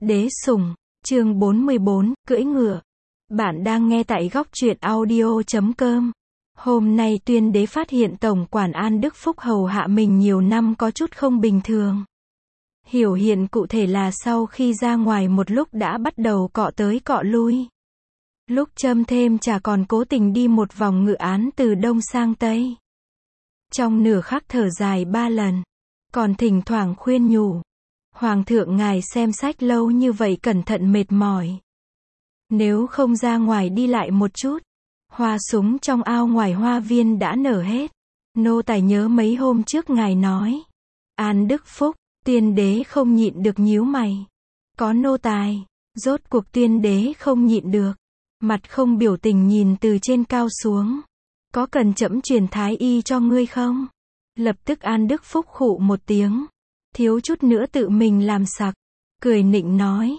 Đế sủng, chương 44, cưỡi ngựa. Bạn đang nghe tại góc truyện audio.com. Hôm nay Tuyên Đế phát hiện Tổng quản An Đức Phúc hầu hạ mình nhiều năm có chút không bình thường. Hiểu hiện cụ thể là sau khi ra ngoài một lúc đã bắt đầu cọ tới cọ lui. Lúc châm thêm trà còn cố tình đi một vòng ngự án từ đông sang tây. Trong nửa khắc thở dài 3 lần. Còn thỉnh thoảng khuyên nhủ. Hoàng thượng ngài xem sách lâu như vậy cẩn thận mệt mỏi. Nếu không ra ngoài đi lại một chút. Hoa súng trong ao ngoài hoa viên đã nở hết. Nô tài nhớ mấy hôm trước ngài nói. An Đức Phúc, Tuyên Đế không nhịn được nhíu mày. Có nô tài, rốt cuộc Tuyên Đế không nhịn được. Mặt không biểu tình nhìn từ trên cao xuống. Có cần trẫm truyền thái y cho ngươi không? Lập tức An Đức Phúc khụ một tiếng. Thiếu chút nữa tự mình làm sặc. Cười nịnh nói.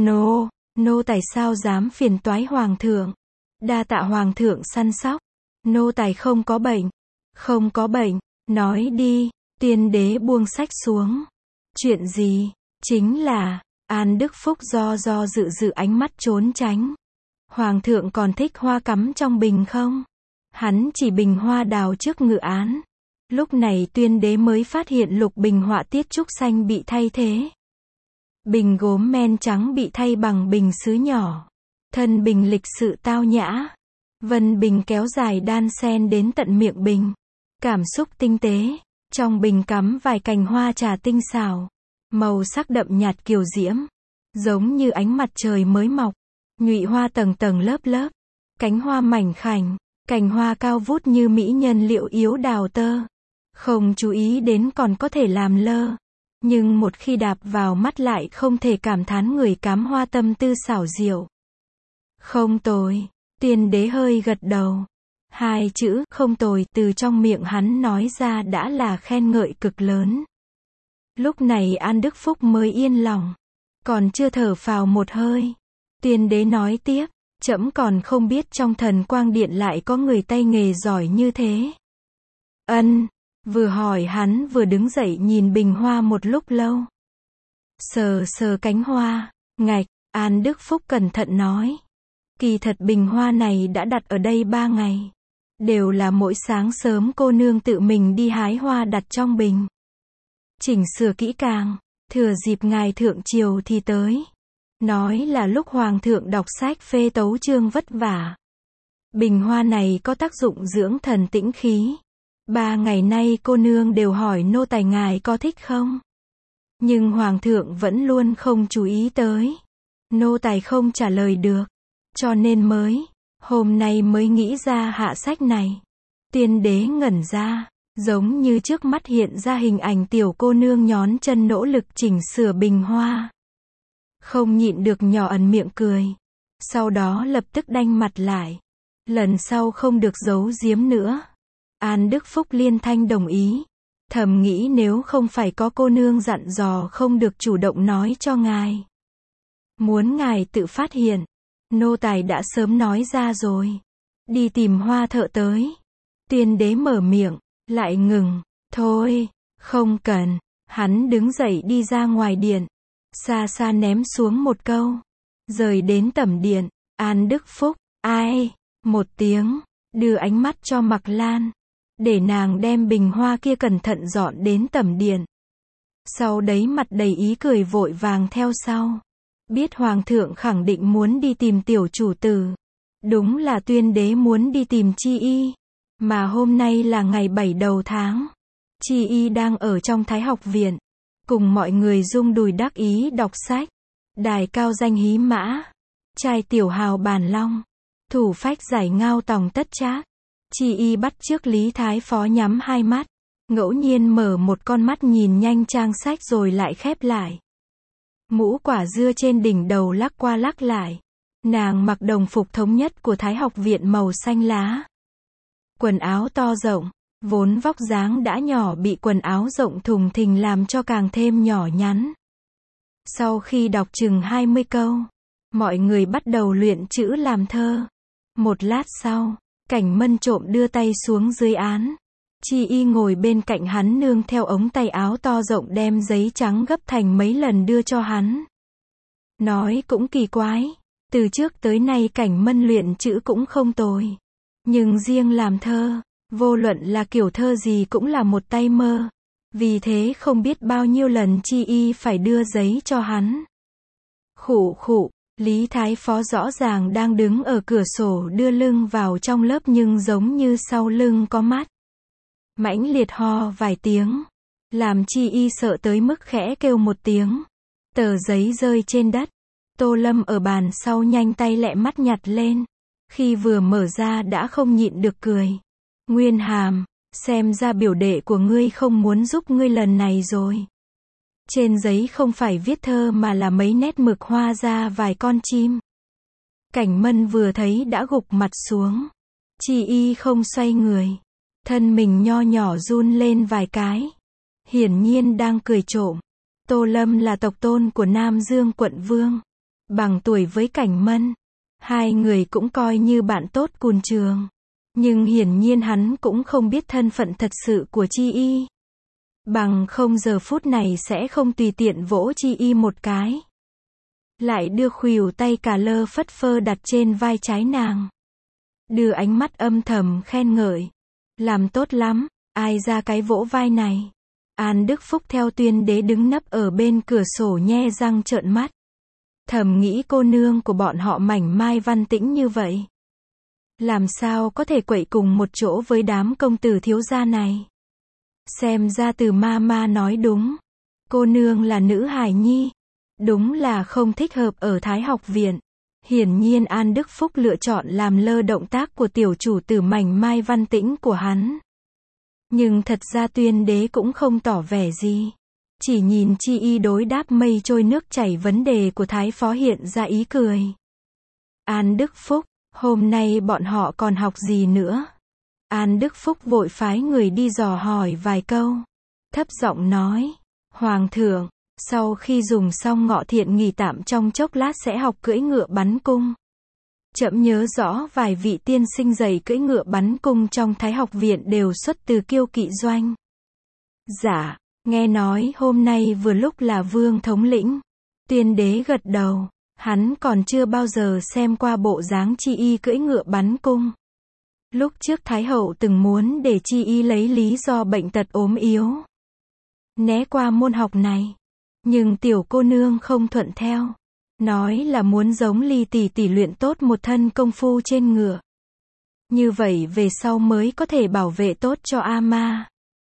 Nô tài sao dám phiền toái hoàng thượng. Đa tạ hoàng thượng săn sóc. Nô tài không có bệnh. Không có bệnh. Nói đi. Tuyên Đế buông sách xuống. Chuyện gì? Chính là. An Đức Phúc do dự ánh mắt trốn tránh. Hoàng thượng còn thích hoa cắm trong bình không? Hắn chỉ bình hoa đào trước ngự án. Lúc này Tuyên Đế mới phát hiện lục bình họa tiết trúc xanh bị thay thế. Bình gốm men trắng bị thay bằng bình sứ nhỏ. Thân bình lịch sự tao nhã. Vân bình kéo dài đan sen đến tận miệng bình. Cảm xúc tinh tế. Trong bình cắm vài cành hoa trà tinh xảo. Màu sắc đậm nhạt kiều diễm. Giống như ánh mặt trời mới mọc. Nhụy hoa tầng tầng lớp lớp. Cánh hoa mảnh khảnh. Cành hoa cao vút như mỹ nhân liệu yếu đào tơ. Không chú ý đến còn có thể làm lơ. Nhưng một khi đạp vào mắt lại không thể cảm thán người cắm hoa tâm tư xảo diệu. Không tồi. Tuyên Đế hơi gật đầu. Hai chữ không tồi từ trong miệng hắn nói ra đã là khen ngợi cực lớn. Lúc này An Đức Phúc mới yên lòng. Còn chưa thở phào một hơi. Tuyên Đế nói tiếp. Trẫm còn không biết trong Thần Quang Điện lại có người tay nghề giỏi như thế. Ân. Vừa hỏi hắn vừa đứng dậy nhìn bình hoa một lúc lâu. Sờ cánh hoa. Ngạch. An Đức Phúc cẩn thận nói. Kỳ thật bình hoa này đã đặt ở đây 3 ngày. Đều là mỗi sáng sớm cô nương tự mình đi hái hoa đặt trong bình. Chỉnh sửa kỹ càng. Thừa dịp ngài thượng triều thì tới. Nói là lúc hoàng thượng đọc sách phê tấu chương vất vả. Bình hoa này có tác dụng dưỡng thần tĩnh khí. 3 ngày nay cô nương đều hỏi nô tài ngài có thích không? Nhưng hoàng thượng vẫn luôn không chú ý tới. Nô tài không trả lời được. Cho nên hôm nay mới nghĩ ra hạ sách này. Tuyên Đế ngẩn ra. Giống như trước mắt hiện ra hình ảnh tiểu cô nương nhón chân nỗ lực chỉnh sửa bình hoa. Không nhịn được nhỏ ẩn miệng cười. Sau đó lập tức đanh mặt lại. Lần sau không được giấu giếm nữa. An Đức Phúc liên thanh đồng ý. Thầm nghĩ nếu không phải có cô nương dặn dò không được chủ động nói cho ngài. Muốn ngài tự phát hiện. Nô tài đã sớm nói ra rồi. Đi tìm hoa thợ tới. Tuyên Đế mở miệng. Lại ngừng. Thôi. Không cần. Hắn đứng dậy đi ra ngoài điện. Xa xa ném xuống một câu. Rời đến tẩm điện. An Đức Phúc. Ai. Một tiếng. Đưa ánh mắt cho Mặc Lan. Để nàng đem bình hoa kia cẩn thận dọn đến tẩm điện. Sau đấy mặt đầy ý cười vội vàng theo sau. Biết hoàng thượng khẳng định muốn đi tìm tiểu chủ tử. Đúng là Tuyên Đế muốn đi tìm Chi Y. Mà hôm nay là ngày 7 đầu tháng. Chi Y đang ở trong Thái học viện. Cùng mọi người rung đùi đắc ý đọc sách. Đài cao danh hí mã. Trai tiểu hào bản long. Thủ phách giải ngao tòng tất trác. Chi Y bắt chước Lý Thái Phó nhắm hai mắt. Ngẫu nhiên mở một con mắt nhìn nhanh trang sách rồi lại khép lại. Mũ quả dưa trên đỉnh đầu lắc qua lắc lại. Nàng mặc đồng phục thống nhất của Thái học viện màu xanh lá. Quần áo to rộng. Vốn vóc dáng đã nhỏ bị quần áo rộng thùng thình làm cho càng thêm nhỏ nhắn. Sau khi đọc chừng 20 câu. Mọi người bắt đầu luyện chữ làm thơ. Một lát sau. Cảnh Mân trộm đưa tay xuống dưới án. Chi Y ngồi bên cạnh hắn nương theo ống tay áo to rộng đem giấy trắng gấp thành mấy lần đưa cho hắn. Nói cũng kỳ quái. Từ trước tới nay Cảnh Mân luyện chữ cũng không tồi. Nhưng riêng làm thơ, vô luận là kiểu thơ gì cũng là một tay mơ. Vì thế không biết bao nhiêu lần Chi Y phải đưa giấy cho hắn. Khụ khụ, Lý Thái Phó rõ ràng đang đứng ở cửa sổ đưa lưng vào trong lớp nhưng giống như sau lưng có mắt. Mãnh liệt ho vài tiếng, làm Chi Y sợ tới mức khẽ kêu một tiếng. Tờ giấy rơi trên đất. Tô Lâm ở bàn sau nhanh tay lẹ mắt nhặt lên. Khi vừa mở ra đã không nhịn được cười. Nguyên Hàm, xem ra biểu đệ của ngươi không muốn giúp ngươi lần này rồi. Trên giấy không phải viết thơ mà là mấy nét mực hoa ra vài con chim. Cảnh Mân vừa thấy đã gục mặt xuống. Chi Y không xoay người. Thân mình nho nhỏ run lên vài cái. Hiển nhiên đang cười trộm. Tô Lâm là tộc tôn của Nam Dương quận Vương. Bằng tuổi với Cảnh Mân. Hai người cũng coi như bạn tốt cùng trường. Nhưng hiển nhiên hắn cũng không biết thân phận thật sự của Chi Y. Bằng không giờ phút này sẽ không tùy tiện vỗ Chi Y một cái. Lại đưa khuỷu tay cà lơ phất phơ đặt trên vai trái nàng. Đưa ánh mắt âm thầm khen ngợi. Làm tốt lắm, ai ra cái vỗ vai này. An Đức Phúc theo Tuyên Đế đứng nấp ở bên cửa sổ nhe răng trợn mắt. Thầm nghĩ cô nương của bọn họ mảnh mai văn tĩnh như vậy. Làm sao có thể quậy cùng một chỗ với đám công tử thiếu gia này. Xem ra Từ ma nói đúng. Cô nương là nữ hài nhi. Đúng là không thích hợp ở Thái học viện. Hiển nhiên An Đức Phúc lựa chọn làm lơ động tác của tiểu chủ tử mảnh mai văn tĩnh của hắn. Nhưng thật ra Tuyên Đế cũng không tỏ vẻ gì. Chỉ nhìn Chi Y đối đáp mây trôi nước chảy vấn đề của Thái Phó hiện ra ý cười. An Đức Phúc, hôm nay bọn họ còn học gì nữa? An Đức Phúc vội phái người đi dò hỏi vài câu. Thấp giọng nói, Hoàng thượng, sau khi dùng xong Ngọ Thiện nghỉ tạm trong chốc lát sẽ học cưỡi ngựa bắn cung. Trẫm nhớ rõ vài vị tiên sinh dạy cưỡi ngựa bắn cung trong Thái học viện đều xuất từ Kiêu Kỵ doanh. Dạ, nghe nói hôm nay vừa lúc là Vương thống lĩnh. Tuyên Đế gật đầu, hắn còn chưa bao giờ xem qua bộ dáng Chi Y cưỡi ngựa bắn cung. Lúc trước Thái hậu từng muốn để Chi Y lấy lý do bệnh tật ốm yếu. Né qua môn học này. Nhưng tiểu cô nương không thuận theo. Nói là muốn giống Ly tỷ tỷ luyện tốt một thân công phu trên ngựa. Như vậy về sau mới có thể bảo vệ tốt cho A-ma.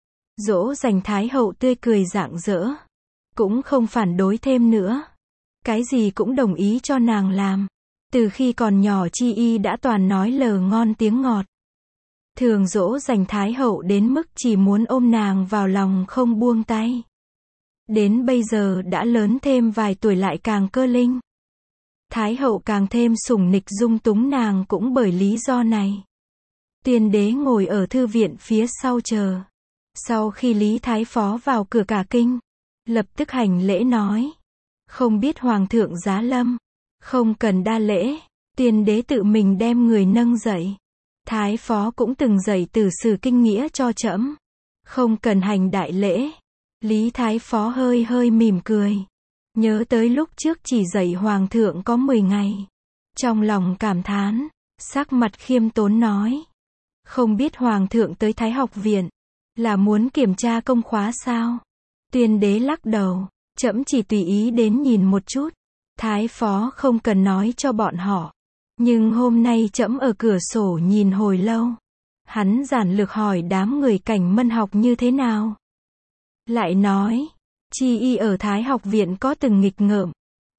Dỗ dành Thái hậu tươi cười rạng rỡ. Cũng không phản đối thêm nữa. Cái gì cũng đồng ý cho nàng làm. Từ khi còn nhỏ Chi Y đã toàn nói lờ ngon tiếng ngọt. Thường dỗ dành Thái hậu đến mức chỉ muốn ôm nàng vào lòng không buông tay. Đến bây giờ đã lớn thêm vài tuổi lại càng cơ linh. Thái hậu càng thêm sủng nịch dung túng nàng cũng bởi lý do này. Tuyên Đế ngồi ở thư viện phía sau chờ. Sau khi Lý Thái Phó vào cửa cả kinh, lập tức hành lễ nói. Không biết Hoàng thượng giá lâm. Không cần đa lễ. Tuyên Đế tự mình đem người nâng dậy. Thái Phó cũng từng dạy từ sử kinh nghĩa cho trẫm. Không cần hành đại lễ. Lý Thái Phó hơi hơi mỉm cười. Nhớ tới lúc trước chỉ dạy Hoàng thượng có 10 ngày. Trong lòng cảm thán, sắc mặt khiêm tốn nói. Không biết Hoàng thượng tới Thái học viện, là muốn kiểm tra công khóa sao? Tuyên Đế lắc đầu, trẫm chỉ tùy ý đến nhìn một chút. Thái Phó không cần nói cho bọn họ. Nhưng hôm nay trẫm ở cửa sổ nhìn hồi lâu. Hắn giản lược hỏi đám người Cảnh Mân học như thế nào. Lại nói, Chi Y ở Thái học viện có từng nghịch ngợm?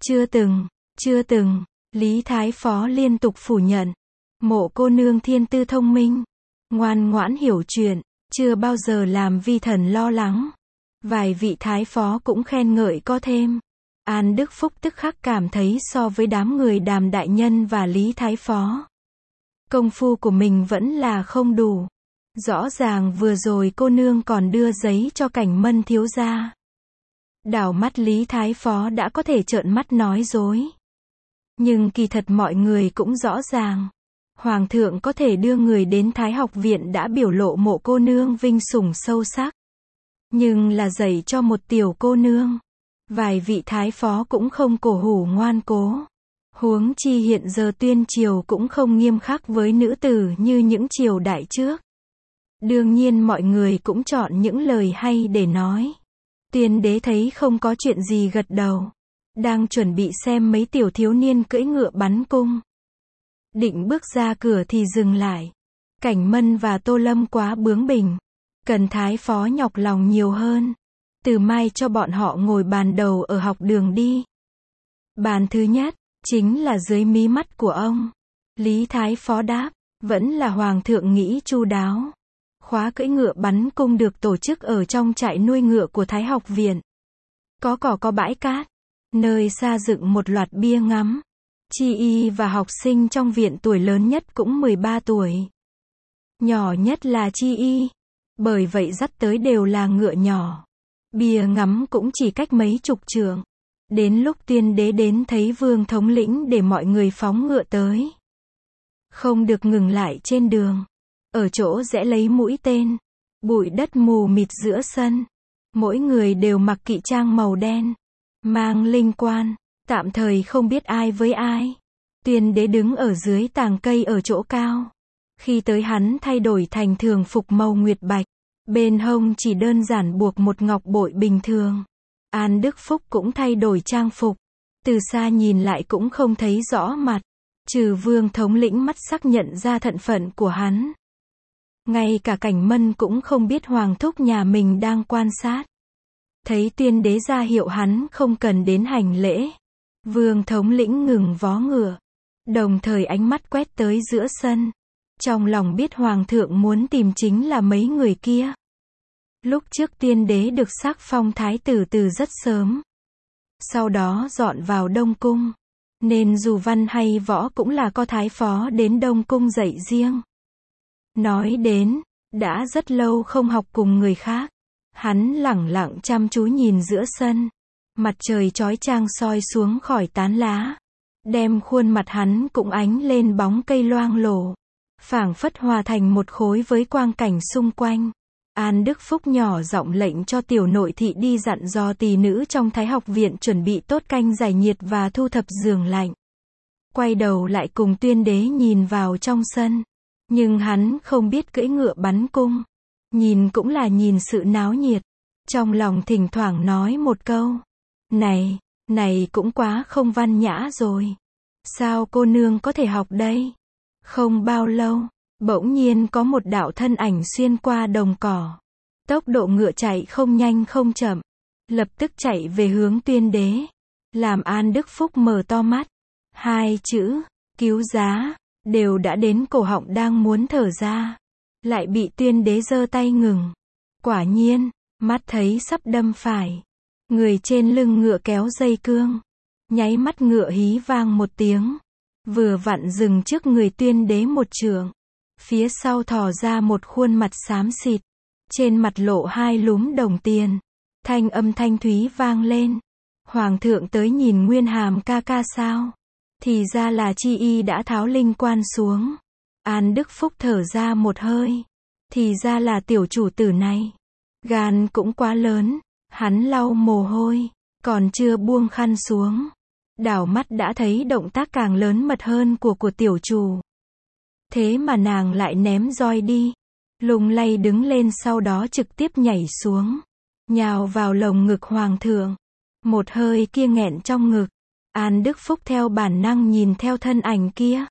Chưa từng, Lý Thái Phó liên tục phủ nhận. Mộ cô nương thiên tư thông minh, ngoan ngoãn hiểu chuyện, chưa bao giờ làm vi thần lo lắng. Vài vị Thái Phó cũng khen ngợi có thêm. An Đức Phúc tức khắc cảm thấy so với đám người Đàm đại nhân và Lý Thái Phó, công phu của mình vẫn là không đủ. Rõ ràng vừa rồi cô nương còn đưa giấy cho Cảnh Mân thiếu gia. Đảo mắt Lý Thái Phó đã có thể trợn mắt nói dối. Nhưng kỳ thật mọi người cũng rõ ràng. Hoàng thượng có thể đưa người đến Thái học viện đã biểu lộ mộ cô nương vinh sủng sâu sắc. Nhưng là dạy cho một tiểu cô nương. Vài vị thái phó cũng không cổ hủ ngoan cố. Huống chi hiện giờ tuyên triều cũng không nghiêm khắc với nữ tử như những triều đại trước. Đương nhiên mọi người cũng chọn những lời hay để nói. Tuyên đế thấy không có chuyện gì gật đầu. Đang chuẩn bị xem mấy tiểu thiếu niên cưỡi ngựa bắn cung. Định bước ra cửa thì dừng lại. Cảnh Mân và Tô Lâm quá bướng bỉnh. Cần thái phó nhọc lòng nhiều hơn. Từ mai cho bọn họ ngồi bàn đầu ở học đường đi. Bàn thứ nhất, chính là dưới mí mắt của ông. Lý thái phó đáp, vẫn là hoàng thượng nghĩ chu đáo. Khóa cưỡi ngựa bắn cung được tổ chức ở trong trại nuôi ngựa của Thái học viện. Có cỏ có bãi cát. Nơi xa dựng một loạt bia ngắm. Chi y và học sinh trong viện tuổi lớn nhất cũng 13 tuổi. Nhỏ nhất là Chi y. Bởi vậy dắt tới đều là ngựa nhỏ. Bia ngắm cũng chỉ cách mấy chục trượng. Đến lúc Tuyên đế đến thấy Vương thống lĩnh để mọi người phóng ngựa tới. Không được ngừng lại trên đường. Ở chỗ rẽ lấy mũi tên. Bụi đất mù mịt giữa sân. Mỗi người đều mặc kỵ trang màu đen. Mang linh quan. Tạm thời không biết ai với ai. Tuyên đế đứng ở dưới tàng cây ở chỗ cao. Khi tới hắn thay đổi thành thường phục màu nguyệt bạch. Bên hông chỉ đơn giản buộc một ngọc bội bình thường. An Đức Phúc cũng thay đổi trang phục. Từ xa nhìn lại cũng không thấy rõ mặt. Trừ Vương thống lĩnh mắt sắc nhận ra thân phận của hắn. Ngay cả Cảnh Mân cũng không biết hoàng thúc nhà mình đang quan sát. Thấy Tuyên đế ra hiệu hắn không cần đến hành lễ. Vương thống lĩnh ngừng vó ngựa. Đồng thời ánh mắt quét tới giữa sân. Trong lòng biết hoàng thượng muốn tìm chính là mấy người kia. Lúc trước Tuyên đế được sắc phong thái tử từ rất sớm. Sau đó dọn vào Đông Cung. Nên dù văn hay võ cũng là có thái phó đến Đông Cung dạy riêng. Nói đến, đã rất lâu không học cùng người khác. Hắn lẳng lặng chăm chú nhìn giữa sân. Mặt trời chói chang soi xuống khỏi tán lá. Đem khuôn mặt hắn cũng ánh lên bóng cây loang lổ. Phảng phất hòa thành một khối với quang cảnh xung quanh. An Đức Phúc nhỏ giọng lệnh cho tiểu nội thị đi dặn dò tỳ nữ trong Thái học viện chuẩn bị tốt canh giải nhiệt và thu thập giường lạnh. Quay đầu lại cùng Tuyên đế nhìn vào trong sân. Nhưng hắn không biết cưỡi ngựa bắn cung. Nhìn cũng là nhìn sự náo nhiệt. Trong lòng thỉnh thoảng nói một câu. Này cũng quá không văn nhã rồi. Sao cô nương có thể học đây? Không bao lâu, bỗng nhiên có một đạo thân ảnh xuyên qua đồng cỏ. Tốc độ ngựa chạy không nhanh không chậm. Lập tức chạy về hướng Tuyên đế. Làm An Đức Phúc mở to mắt. Hai chữ, cứu giá, đều đã đến cổ họng đang muốn thở ra. Lại bị Tuyên đế giơ tay ngừng. Quả nhiên, mắt thấy sắp đâm phải. Người trên lưng ngựa kéo dây cương. Nháy mắt ngựa hí vang một tiếng. Vừa vặn dừng trước người Tuyên đế một trượng. Phía sau thò ra một khuôn mặt xám xịt. Trên mặt lộ hai lúm đồng tiền. Thanh âm thanh thúy vang lên. Hoàng thượng tới nhìn Nguyên Hàm ca ca sao? Thì ra là Chi y đã tháo linh quan xuống. An Đức Phúc thở ra một hơi. Thì ra là tiểu chủ tử này. Gan cũng quá lớn. Hắn lau mồ hôi. Còn chưa buông khăn xuống. Đảo mắt đã thấy động tác càng lớn mật hơn của tiểu chủ. Thế mà nàng lại ném roi đi. Lung lay đứng lên sau đó trực tiếp nhảy xuống. Nhào vào lồng ngực hoàng thượng. Một hơi kia nghẹn trong ngực. An Đức Phúc theo bản năng nhìn theo thân ảnh kia.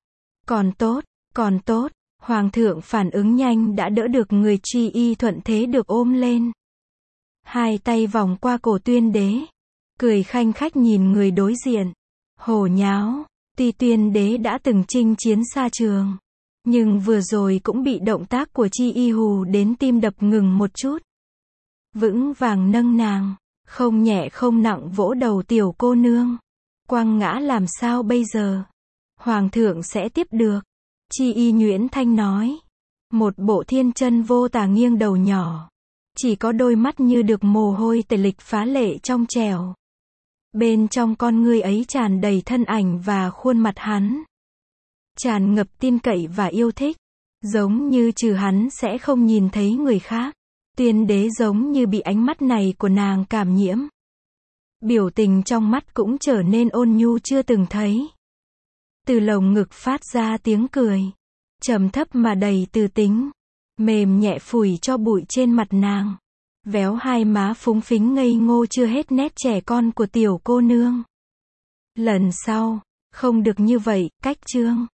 Còn tốt, hoàng thượng phản ứng nhanh đã đỡ được người Chi y thuận thế được ôm lên. Hai tay vòng qua cổ Tuyên đế. Cười khanh khách nhìn người đối diện. Hồ nháo, tuy Tuyên đế đã từng chinh chiến xa trường. Nhưng vừa rồi cũng bị động tác của Chi y hù đến tim đập ngừng một chút. Vững vàng nâng nàng, không nhẹ không nặng vỗ đầu tiểu cô nương. Quăng ngã làm sao bây giờ? Hoàng thượng sẽ tiếp được. Chi y nhuyễn thanh nói. Một bộ thiên chân vô tà nghiêng đầu nhỏ. Chỉ có đôi mắt như được mồ hôi tẩy lịch phá lệ trong trẻo. Bên trong con ngươi ấy tràn đầy thân ảnh và khuôn mặt hắn. Tràn ngập tin cậy và yêu thích. Giống như trừ hắn sẽ không nhìn thấy người khác. Tuyên đế giống như bị ánh mắt này của nàng cảm nhiễm. Biểu tình trong mắt cũng trở nên ôn nhu chưa từng thấy. Từ lồng ngực phát ra tiếng cười. Trầm thấp mà đầy từ tính. Mềm nhẹ phủi cho bụi trên mặt nàng. Véo hai má phúng phính ngây ngô chưa hết nét trẻ con của tiểu cô nương. Lần sau, không được như vậy, cách chương.